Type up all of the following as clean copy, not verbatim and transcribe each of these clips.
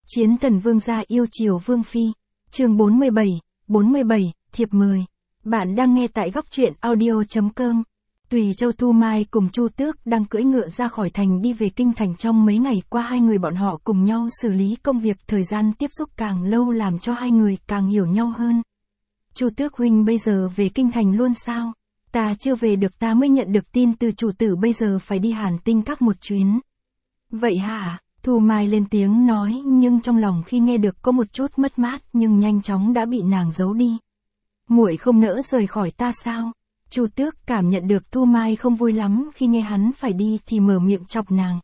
Chiến thần vương gia yêu chiều vương phi. Chương 47, thiệp mời. Bạn đang nghe tại góc truyện audio.com. Tùy Châu Thu Mai cùng Chu Tước đang cưỡi ngựa ra khỏi thành đi về kinh thành trong mấy ngày qua, hai người bọn họ cùng nhau xử lý công việc, thời gian tiếp xúc càng lâu làm cho hai người càng hiểu nhau hơn. Chu Tước huynh bây giờ về kinh thành luôn sao? Ta chưa về được, ta mới nhận được tin từ chủ tử bây giờ phải đi Hàn Tinh Các một chuyến. Vậy hả? Thu Mai lên tiếng nói, nhưng trong lòng khi nghe được có một chút mất mát, nhưng nhanh chóng đã bị nàng giấu đi. Muội không nỡ rời khỏi ta sao? Chu Tước cảm nhận được Thu Mai không vui lắm khi nghe hắn phải đi thì mở miệng chọc nàng.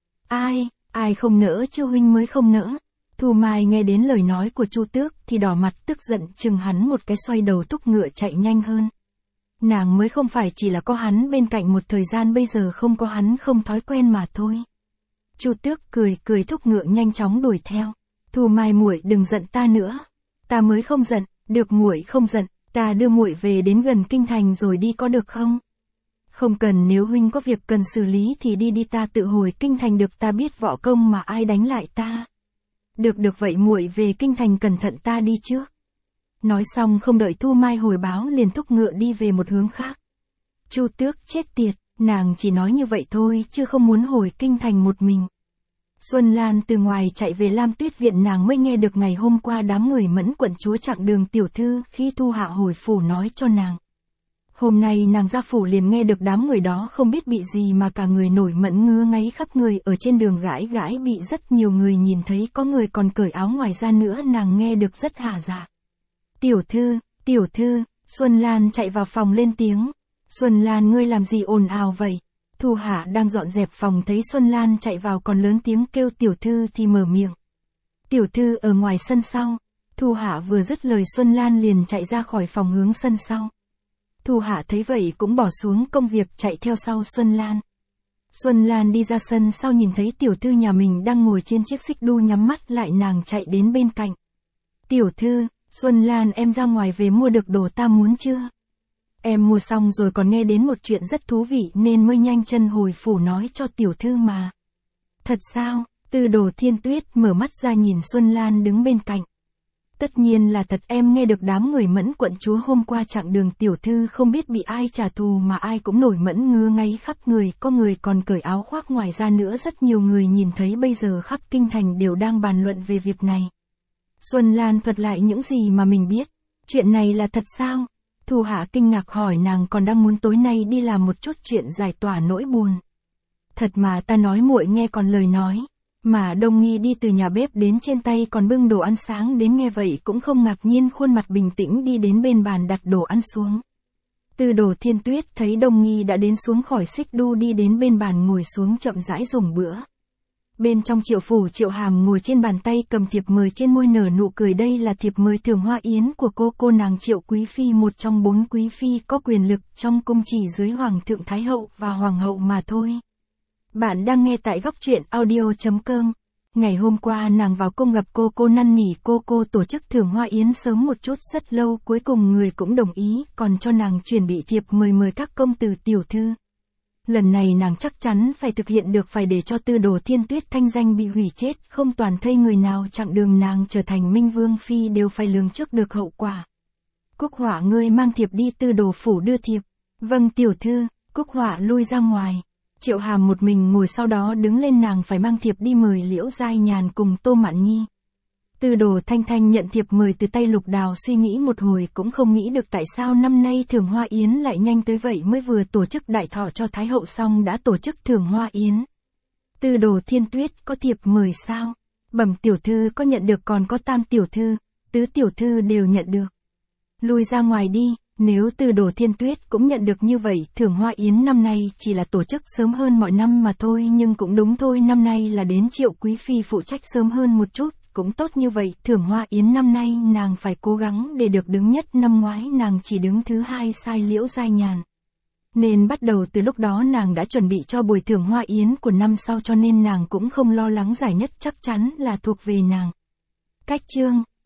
Ai không nỡ chứ, huynh mới không nỡ. Thu Mai nghe đến lời nói của Chu Tước thì đỏ mặt tức giận chừng hắn một cái, xoay đầu thúc ngựa chạy nhanh hơn. Nàng mới không phải chỉ là có hắn bên cạnh một thời gian, bây giờ không có hắn không thói quen mà thôi. Chu Tước cười thúc ngựa nhanh chóng đuổi theo. Thu Mai, muội đừng giận ta nữa. Ta mới không giận. Được, muội không giận, ta đưa muội về đến gần kinh thành rồi đi có được không? Không cần, nếu huynh có việc cần xử lý thì đi ta tự hồi kinh thành được, ta biết võ công mà ai đánh lại ta. Được vậy muội về kinh thành cẩn thận, ta đi trước. Nói xong không đợi Thu Mai hồi báo liền thúc ngựa đi về một hướng khác. Chu Tước chết tiệt, nàng chỉ nói như vậy thôi chứ không muốn hồi kinh thành một mình. Xuân Lan từ ngoài chạy về Lam Tuyết viện, nàng mới nghe được ngày hôm qua đám người Mẫn quận chúa chặng đường tiểu thư khi Thu Hạ hồi phủ nói cho nàng. Hôm nay nàng ra phủ liền nghe được đám người đó không biết bị gì mà cả người nổi mẫn, ngứa ngáy khắp người, ở trên đường gãi bị rất nhiều người nhìn thấy, có người còn cởi áo ngoài ra nữa, nàng nghe được rất hả dạ. Tiểu thư, Xuân Lan chạy vào phòng lên tiếng. Xuân Lan, ngươi làm gì ồn ào vậy? Thu Hạ đang dọn dẹp phòng thấy Xuân Lan chạy vào còn lớn tiếng kêu tiểu thư thì mở miệng. Tiểu thư ở ngoài sân sau. Thu Hạ vừa dứt lời Xuân Lan liền chạy ra khỏi phòng hướng sân sau. Thu Hạ thấy vậy cũng bỏ xuống công việc chạy theo sau Xuân Lan. Xuân Lan đi ra sân sau nhìn thấy tiểu thư nhà mình đang ngồi trên chiếc xích đu nhắm mắt lại, nàng chạy đến bên cạnh. Tiểu thư, Xuân Lan, em ra ngoài về mua được đồ ta muốn chưa? Em mua xong rồi, còn nghe đến một chuyện rất thú vị nên mới nhanh chân hồi phủ nói cho tiểu thư mà. Thật sao? Tư Đồ Thiên Tuyết mở mắt ra nhìn Xuân Lan đứng bên cạnh. Tất nhiên là thật, em nghe được đám người Mẫn quận chúa hôm qua chặng đường tiểu thư không biết bị ai trả thù mà ai cũng nổi mẫn, ngứa ngáy khắp người, có người còn cởi áo khoác ngoài ra nữa, rất nhiều người nhìn thấy, bây giờ khắp kinh thành đều đang bàn luận về việc này. Xuân Lan thuật lại những gì mà mình biết. Chuyện này là thật sao? Thu Hạ kinh ngạc hỏi, nàng còn đang muốn tối nay đi làm một chút chuyện giải tỏa nỗi buồn. Thật mà, ta nói muội nghe còn lời nói. Mà Đông Nghi đi từ nhà bếp đến trên tay còn bưng đồ ăn sáng đến, nghe vậy cũng không ngạc nhiên, khuôn mặt bình tĩnh đi đến bên bàn đặt đồ ăn xuống. Tư Đồ Thiên Tuyết thấy Đông Nghi đã đến xuống khỏi xích đu, đi đến bên bàn ngồi xuống chậm rãi dùng bữa. Bên trong Triệu phủ, Triệu Hàm ngồi trên bàn tay cầm thiệp mời, trên môi nở nụ cười, đây là thiệp mời thưởng hoa yến của cô nàng Triệu quý phi, một trong 4 quý phi có quyền lực trong cung, chỉ dưới Hoàng thượng Thái hậu và Hoàng hậu mà thôi. Bạn đang nghe tại góc truyện audio.com. Ngày hôm qua nàng vào cung gặp cô năn nỉ cô tổ chức thưởng hoa yến sớm một chút, rất lâu, cuối cùng người cũng đồng ý, còn cho nàng chuẩn bị thiệp mời các công tử tiểu thư. Lần này nàng chắc chắn phải thực hiện được, phải để cho Tư Đồ Thiên Tuyết thanh danh bị hủy chết, không toàn thây người nào chặng đường nàng trở thành Minh Vương phi đều phải lường trước được hậu quả. Cúc Họa, ngươi mang thiệp đi Tư Đồ phủ đưa thiệp. Vâng tiểu thư. Cúc Họa lui ra ngoài. Triệu Hàm một mình ngồi sau đó đứng lên, nàng phải mang thiệp đi mời Liễu Giai Nhàn cùng Tô Mạn Nhi. Tư Đồ Thanh nhận thiệp mời từ tay Lục Đào, suy nghĩ một hồi cũng không nghĩ được tại sao năm nay thưởng hoa yến lại nhanh tới vậy, mới vừa tổ chức đại thọ cho Thái hậu xong đã tổ chức thưởng hoa yến. Tư Đồ Thiên Tuyết, có thiệp mời sao? Bẩm tiểu thư có nhận được, còn có Tam tiểu thư, Tứ tiểu thư đều nhận được. Lui ra ngoài đi. Nếu Tư Đồ Thiên Tuyết cũng nhận được như vậy, thưởng hoa yến năm nay chỉ là tổ chức sớm hơn mọi năm mà thôi, nhưng cũng đúng thôi, năm nay là đến Triệu quý phi phụ trách sớm hơn một chút, cũng tốt như vậy. Thưởng hoa yến năm nay nàng phải cố gắng để được đứng nhất, năm ngoái nàng chỉ đứng thứ 2 sai Liễu Giai Nhàn. Nên bắt đầu từ lúc đó nàng đã chuẩn bị cho buổi thưởng hoa yến của năm sau, cho nên nàng cũng không lo lắng, giải nhất chắc chắn là thuộc về nàng. Cách chương